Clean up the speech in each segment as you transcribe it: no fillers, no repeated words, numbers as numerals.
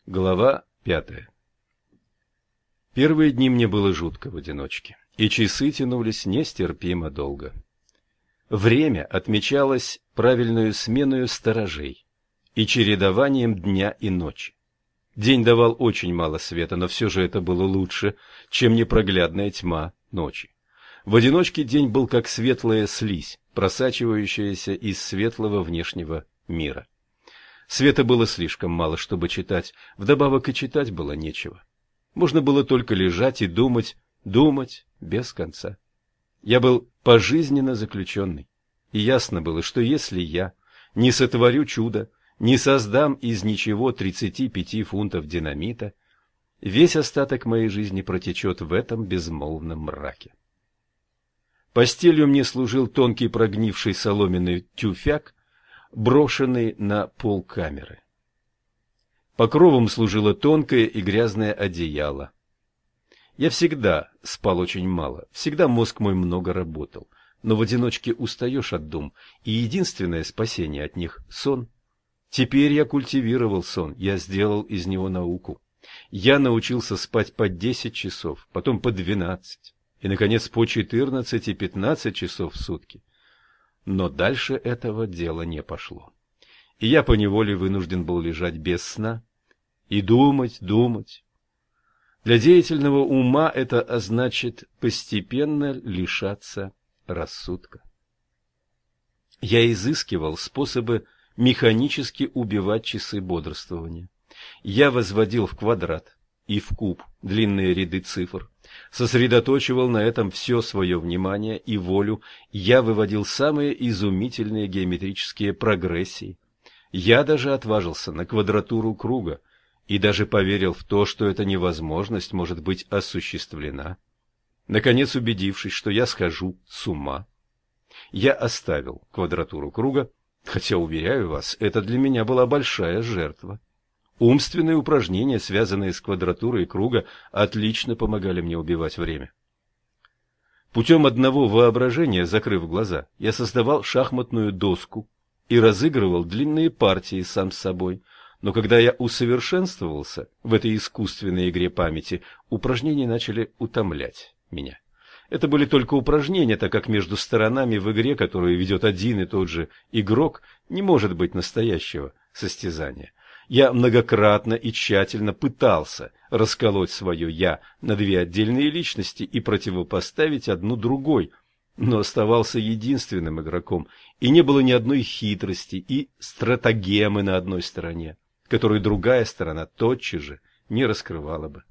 Глава 5. Первые дни мне было жутко в одиночке, и часы тянулись нестерпимо долго. Время отмечалось правильную сменою сторожей и чередованием дня и ночи. День давал очень мало света, но все же это было лучше, чем непроглядная тьма ночи. В одиночке день был как светлая слизь, просачивающаяся из светлого внешнего мира. Света было слишком мало, чтобы читать, вдобавок и читать было нечего. Можно было только лежать и думать без конца. Я был пожизненно заключенный, и ясно было, что если я не сотворю чудо, не создам из ничего 35 фунтов динамита, весь остаток моей жизни протечет в этом безмолвном мраке. Постелью мне служил тонкий прогнивший соломенный тюфяк, брошенный на пол камеры. Покровом служило тонкое и грязное одеяло. Я всегда спал очень мало, всегда мозг мой много работал, но в одиночке устаешь от дум, и единственное спасение от них — сон. Теперь я культивировал сон, я сделал из него науку. Я научился спать по 10 часов, потом по 12, и, наконец, по 14 и 15 часов в сутки. Но дальше этого дела не пошло. И я поневоле вынужден был лежать без сна и думать. Для деятельного ума это значит постепенно лишаться рассудка. Я изыскивал способы механически убивать часы бодрствования. Я возводил в квадрат и в куб длинные ряды цифр, сосредоточивал на этом все свое внимание и волю, я выводил самые изумительные геометрические прогрессии. Я даже отважился на квадратуру круга и даже поверил в то, что эта невозможность может быть осуществлена. Наконец, убедившись, что я схожу с ума, я оставил квадратуру круга, хотя, уверяю вас, это для меня была большая жертва. Умственные упражнения, связанные с квадратурой круга, отлично помогали мне убивать время. Путем одного воображения, закрыв глаза, я создавал шахматную доску и разыгрывал длинные партии сам с собой. Но когда я усовершенствовался в этой искусственной игре памяти, упражнения начали утомлять меня. Это были только упражнения, так как между сторонами в игре, которую ведет один и тот же игрок, не может быть настоящего состязания. Я многократно и тщательно пытался расколоть свое «я» на две отдельные личности и противопоставить одну другой, но оставался единственным игроком, и не было ни одной хитрости и стратагемы на одной стороне, которую другая сторона тотчас же не раскрывала бы.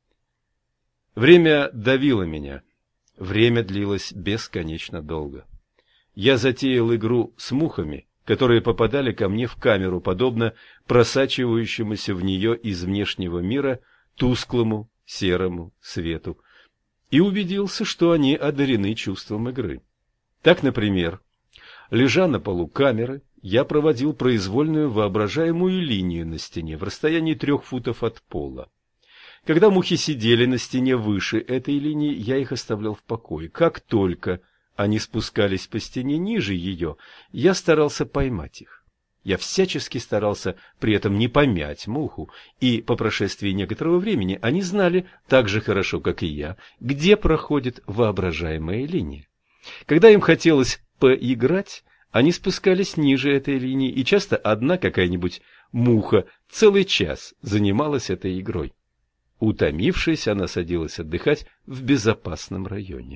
Время давило меня. Время длилось бесконечно долго. Я затеял игру с мухами, которые попадали ко мне в камеру, подобно просачивающемуся в нее из внешнего мира тусклому серому свету, и убедился, что они одарены чувством игры. Так, например, лежа на полу камеры, я проводил произвольную воображаемую линию на стене в расстоянии 3 футов от пола. Когда мухи сидели на стене выше этой линии, я их оставлял в покое. Как только они спускались по стене ниже ее, я старался поймать их. Я всячески старался при этом не помять муху, и по прошествии некоторого времени они знали так же хорошо, как и я, где проходит воображаемая линия. Когда им хотелось поиграть, они спускались ниже этой линии, и часто одна какая-нибудь муха целый час занималась этой игрой. Утомившись, она садилась отдыхать в безопасном районе.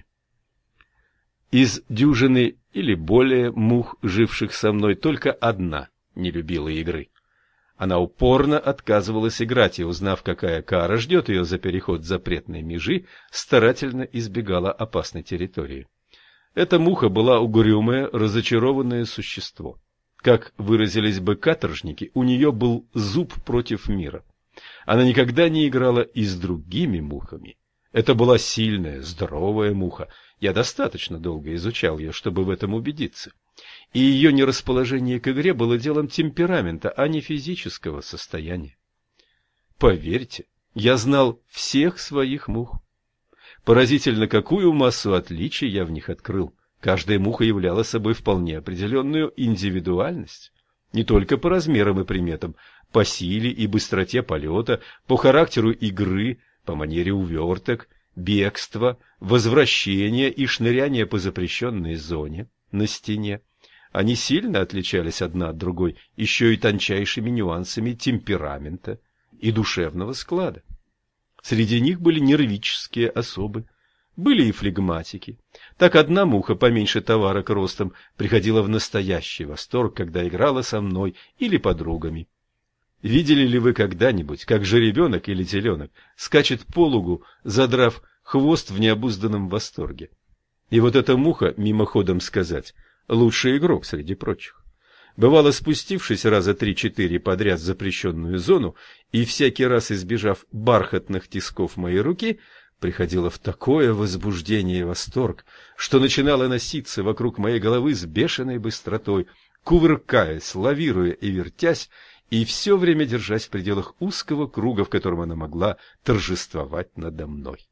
Из дюжины или более мух, живших со мной, только одна не любила игры. Она упорно отказывалась играть и, узнав, какая кара ждет ее за переход запретной межи, старательно избегала опасной территории. Эта муха была угрюмое, разочарованное существо. Как выразились бы каторжники, у нее был зуб против мира. Она никогда не играла и с другими мухами. Это была сильная, здоровая муха. Я достаточно долго изучал ее, чтобы в этом убедиться. И ее нерасположение к игре было делом темперамента, а не физического состояния. Поверьте, я знал всех своих мух. Поразительно, какую массу отличий я в них открыл. Каждая муха являла собой вполне определенную индивидуальность. не только по размерам и приметам, по силе и быстроте полета, по характеру игры, по манере уверток, бегства, возвращения и шныряния по запрещенной зоне на стене. Они сильно отличались одна от другой еще и тончайшими нюансами темперамента и душевного склада. Среди них были нервические особы, были и флегматики. Так одна муха поменьше товарок ростом приходила в настоящий восторг, когда играла со мной или подругами. Видели ли вы когда-нибудь, как жеребенок или теленок скачет по лугу, задрав хвост в необузданном восторге? И вот эта муха, мимоходом сказать, лучший игрок среди прочих. Бывало, спустившись раза 3-4 подряд в запрещенную зону и всякий раз избежав бархатных тисков моей руки, приходила в такое возбуждение и восторг, что начинала носиться вокруг моей головы с бешеной быстротой, кувыркаясь, лавируя и вертясь, и все время держась в пределах узкого круга, в котором она могла торжествовать надо мной.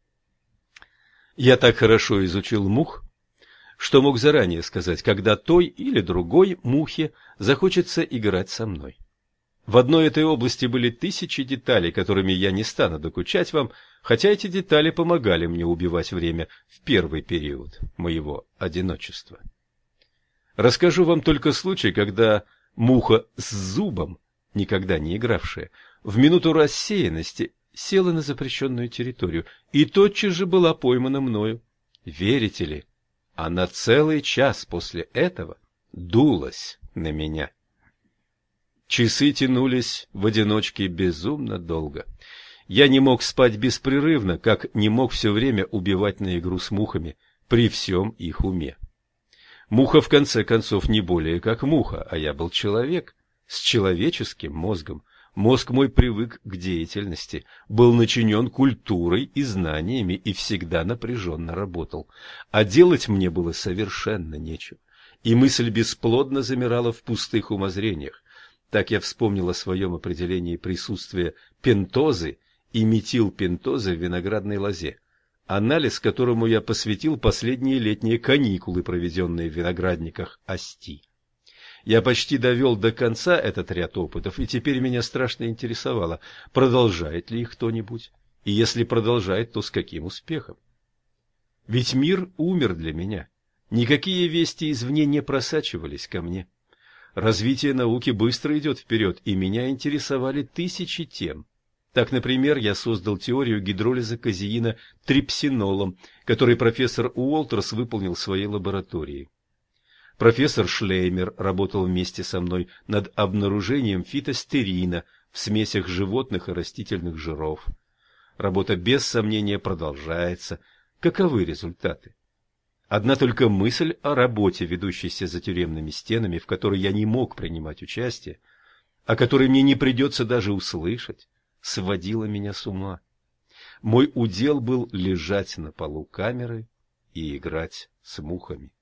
Я так хорошо изучил мух, что мог заранее сказать, когда той или другой мухе захочется играть со мной. В одной этой области были тысячи деталей, которыми я не стану докучать вам, хотя эти детали помогали мне убивать время в первый период моего одиночества. Расскажу вам только случай, когда муха с зубом, никогда не игравшая, в минуту рассеянности села на запрещенную территорию и тотчас же была поймана мною. Верите ли, она целый час после этого дулась на меня. Часы тянулись в одиночке безумно долго. Я не мог спать беспрерывно, как не мог все время убивать на игру с мухами при всем их уме. Муха, в конце концов, не более как муха, а я был человек с человеческим мозгом. Мозг мой привык к деятельности, был начинен культурой и знаниями и всегда напряженно работал. А делать мне было совершенно нечего, и мысль бесплодно замирала в пустых умозрениях. Так я вспомнил о своем определении присутствия пентозы и метилпентозы в виноградной лозе, анализ которому я посвятил последние летние каникулы, проведенные в виноградниках Асти. Я почти довел до конца этот ряд опытов, и теперь меня страшно интересовало, продолжает ли их кто-нибудь, и если продолжает, то с каким успехом. Ведь мир умер для меня, никакие вести извне не просачивались ко мне. Развитие науки быстро идет вперед, и меня интересовали тысячи тем. Так, например, я создал теорию гидролиза казеина трипсинолом, который профессор Уолтерс выполнил в своей лаборатории. Профессор Шлеймер работал вместе со мной над обнаружением фитостерина в смесях животных и растительных жиров. Работа без сомнения продолжается. Каковы результаты? Одна только мысль о работе, ведущейся за тюремными стенами, в которой я не мог принимать участие, о которой мне не придется даже услышать, сводила меня с ума. Мой удел был лежать на полу камеры и играть с мухами.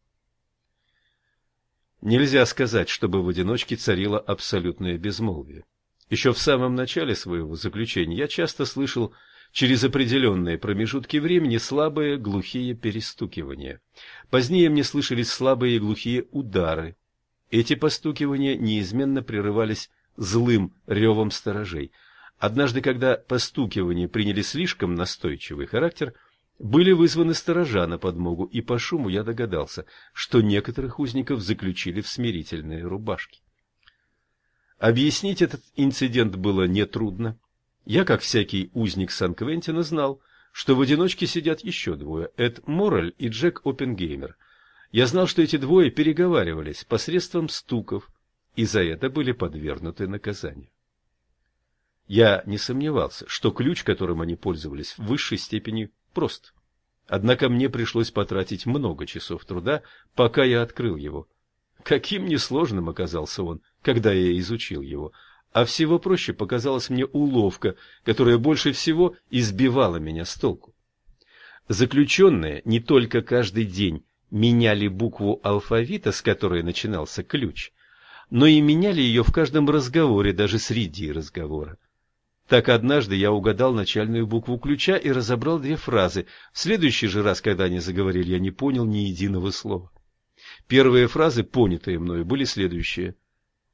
Нельзя сказать, чтобы в одиночке царило абсолютное безмолвие. Еще в самом начале своего заключения я часто слышал через определенные промежутки времени слабые глухие перестукивания. Позднее мне слышались слабые и глухие удары. Эти постукивания неизменно прерывались злым ревом сторожей. Однажды, когда постукивания приняли слишком настойчивый характер, были вызваны сторожа на подмогу, и по шуму я догадался, что некоторых узников заключили в смирительные рубашки. Объяснить этот инцидент было нетрудно. Я, как всякий узник Сан-Квентина, знал, что в одиночке сидят еще двое – Эд Моррель и Джек Оппенгеймер. Я знал, что эти двое переговаривались посредством стуков, и за это были подвергнуты наказанию. Я не сомневался, что ключ, которым они пользовались, в высшей степени прост. Однако мне пришлось потратить много часов труда, пока я открыл его. Каким несложным оказался он, когда я изучил его, а всего проще показалась мне уловка, которая больше всего избивала меня с толку. Заключенные не только каждый день меняли букву алфавита, с которой начинался ключ, но и меняли ее в каждом разговоре, даже среди разговора. Так однажды я угадал начальную букву ключа и разобрал две фразы. В следующий же раз, когда они заговорили, я не понял ни единого слова. Первые фразы, понятые мною, были следующие.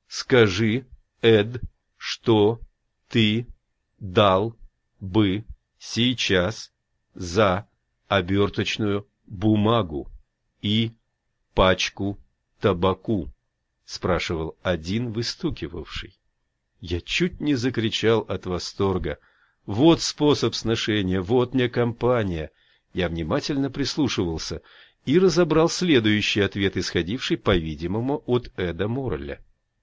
скажи, Эд, что ты дал бы сейчас за оберточную бумагу и пачку табаку? — спрашивал один выстукивавший. Я чуть не закричал от восторга. Вот способ сношения, вот мне компания. Я внимательно прислушивался и разобрал следующий ответ, исходивший, по-видимому, от Эда Морреля.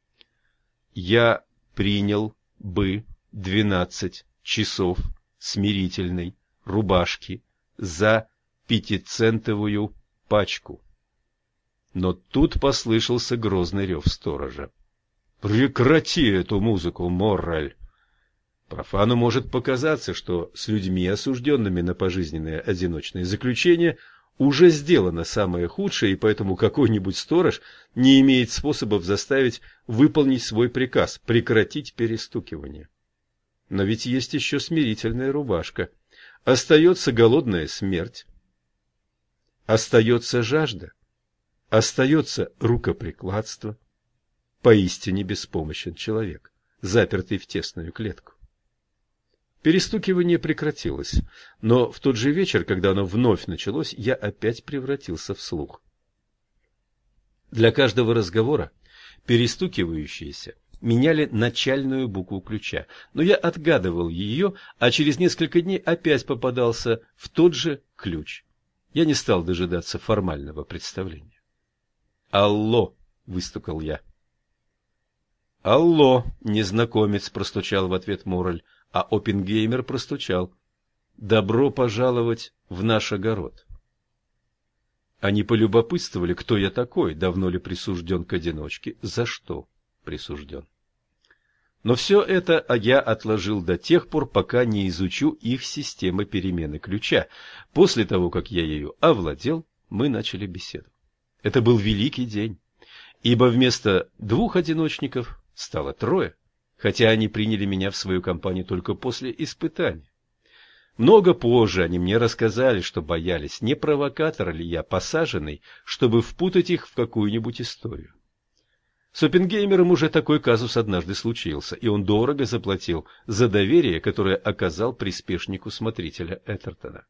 Я принял бы 12 часов смирительной рубашки за 5-центовую пачку. Но тут послышался грозный рев сторожа. «Прекрати эту музыку, Моррель!» Профану может показаться, что с людьми, осужденными на пожизненное одиночное заключение, уже сделано самое худшее, и поэтому какой-нибудь сторож не имеет способов заставить выполнить свой приказ – прекратить перестукивание. Но ведь есть еще смирительная рубашка. Остается голодная смерть. Остается жажда. Остается рукоприкладство. Поистине беспомощен человек, запертый в тесную клетку. Перестукивание прекратилось, но в тот же вечер, когда оно вновь началось, я опять превратился в слух. Для каждого разговора перестукивающиеся меняли начальную букву ключа, но я отгадывал ее, а через несколько дней опять попадался в тот же ключ. Я не стал дожидаться формального представления. «Алло!» — выстукал я. «Алло!» — незнакомец простучал в ответ Моррель, а Оппенгеймер простучал. «Добро пожаловать в наш огород». Они полюбопытствовали, кто я такой, давно ли присужден к одиночке, за что присужден. Но все это я отложил до тех пор, пока не изучу их системы перемены ключа. После того, как я ею овладел, мы начали беседу. Это был великий день, ибо вместо 2 одиночников стало 3, хотя они приняли меня в свою компанию только после испытания. Много позже они мне рассказали, что боялись, не провокатор ли я посаженный, чтобы впутать их в какую-нибудь историю. С Оппенгеймером уже такой казус однажды случился, и он дорого заплатил за доверие, которое оказал приспешнику смотрителя Эттертона.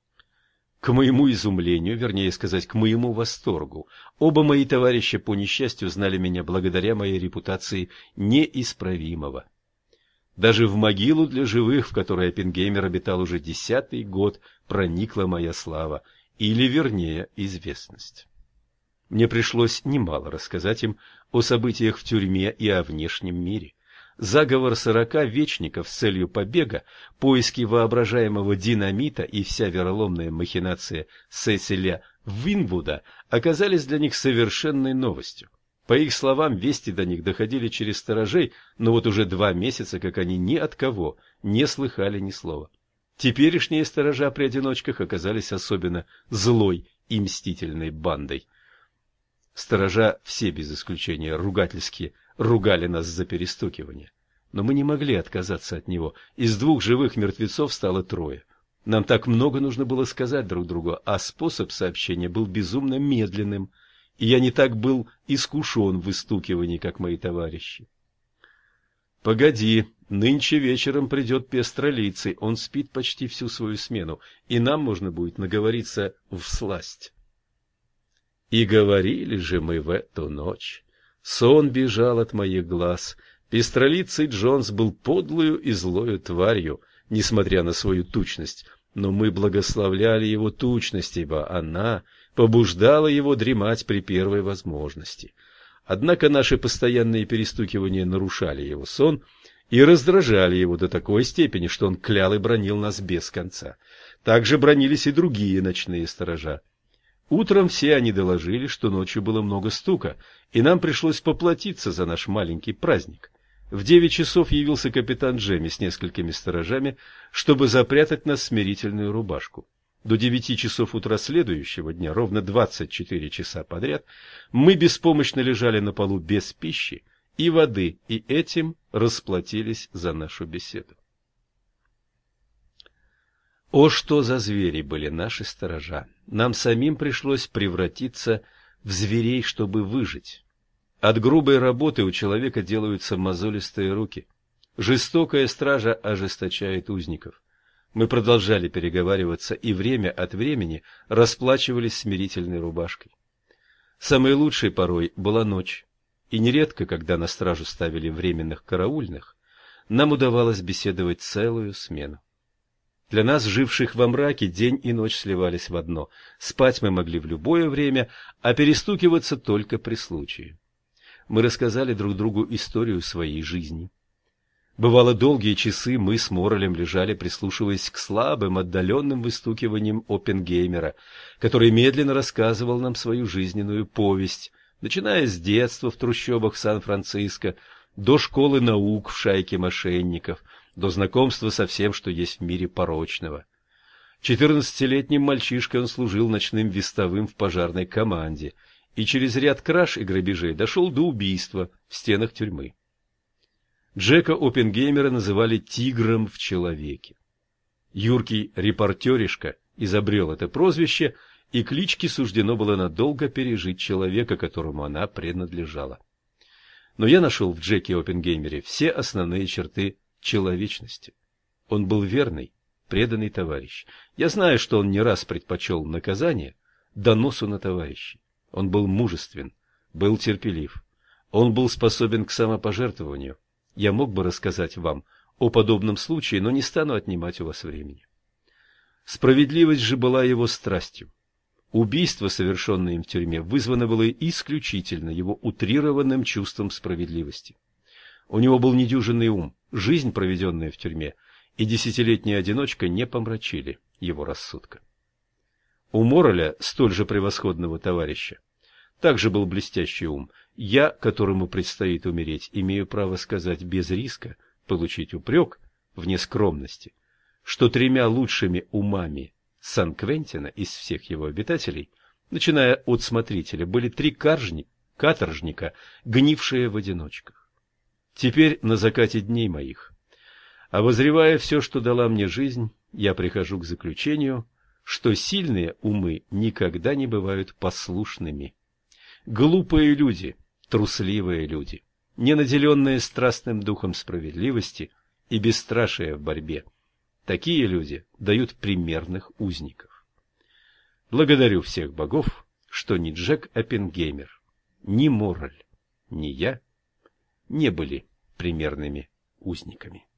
К моему изумлению, вернее сказать, к моему восторгу, оба мои товарища по несчастью знали меня благодаря моей репутации неисправимого. Даже в могилу для живых, в которой Оппенгеймер обитал уже 10-й год, проникла моя слава, или, вернее, известность. Мне пришлось немало рассказать им о событиях в тюрьме и о внешнем мире. Заговор 40 вечников с целью побега, поиски воображаемого динамита и вся вероломная махинация Сесиля Винвуда оказались для них совершенной новостью. По их словам, вести до них доходили через сторожей, но вот уже 2 месяца, как они ни от кого не слыхали ни слова. Теперешние сторожа при одиночках оказались особенно злой и мстительной бандой. Сторожа все без исключения ругательски ругали нас за перестукивание. Но мы не могли отказаться от него. Из 2 живых мертвецов стало 3. Нам так много нужно было сказать друг другу, а способ сообщения был безумно медленным, и я не так был искушен в выстукивании, как мои товарищи. «Погоди, нынче вечером придет пестролицый, он спит почти всю свою смену, и нам можно будет наговориться всласть». И говорили же мы в эту ночь. Сон бежал от моих глаз. Пестролицый Джонс был подлую и злою тварью, несмотря на свою тучность, но мы благословляли его тучность, ибо она побуждала его дремать при первой возможности. Однако наши постоянные перестукивания нарушали его сон и раздражали его до такой степени, что он клял и бранил нас без конца. Также бранились и другие ночные сторожа. Утром все они доложили, что ночью было много стука, и нам пришлось поплатиться за наш маленький праздник. В 9 часов явился капитан Джемми с несколькими сторожами, чтобы запрятать нас в смирительную рубашку. До 9 часов утра следующего дня, ровно 24 часа подряд, мы беспомощно лежали на полу без пищи и воды, и этим расплатились за нашу беседу. О, что за звери были наши сторожа! Нам самим пришлось превратиться в зверей, чтобы выжить. От грубой работы у человека делаются мозолистые руки. Жестокая стража ожесточает узников. Мы продолжали переговариваться и время от времени расплачивались смирительной рубашкой. Самой лучшей порой была ночь, и нередко, когда на стражу ставили временных караульных, нам удавалось беседовать целую смену. Для нас, живших во мраке, день и ночь сливались в одно. Спать мы могли в любое время, а перестукиваться только при случае. Мы рассказали друг другу историю своей жизни. Бывало, долгие часы мы с Моррелем лежали, прислушиваясь к слабым, отдаленным выстукиваниям Оппенгеймера, который медленно рассказывал нам свою жизненную повесть, начиная с детства в трущобах Сан-Франциско, до школы наук в шайке мошенников, до знакомства со всем, что есть в мире порочного. 14-летним мальчишкой он служил ночным вестовым в пожарной команде и через ряд краж и грабежей дошел до убийства в стенах тюрьмы. Джека Оппенгеймера называли «тигром в человеке». Юркий репортеришка изобрел это прозвище, и кличке суждено было надолго пережить человека, которому она принадлежала. Но я нашел в Джеке Оппенгеймере все основные черты человечности. Он был верный, преданный товарищ. Я знаю, что он не раз предпочел наказание доносу на товарищей. Он был мужествен, был терпелив. Он был способен к самопожертвованию. Я мог бы рассказать вам о подобном случае, но не стану отнимать у вас времени. Справедливость же была его страстью. Убийство, совершенное им в тюрьме, вызвано было исключительно его утрированным чувством справедливости. У него был недюжинный ум, жизнь, проведенная в тюрьме, и 10-летняя одиночка не помрачили его рассудка. У Морреля, столь же превосходного товарища, также был блестящий ум. Я, которому предстоит умереть, имею право сказать без риска, получить упрек в нескромности, что 3 лучшими умами Сан-Квентина из всех его обитателей, начиная от смотрителя, были 3 каторжника, гнившие в одиночках. Теперь на закате дней моих, обозревая все, что дала мне жизнь, я прихожу к заключению, что сильные умы никогда не бывают послушными. Глупые люди, трусливые люди, не наделенные страстным духом справедливости и бесстрашия в борьбе, такие люди дают примерных узников. Благодарю всех богов, что ни Джек Оппенгеймер, ни Моррель, ни я не были примерными узниками.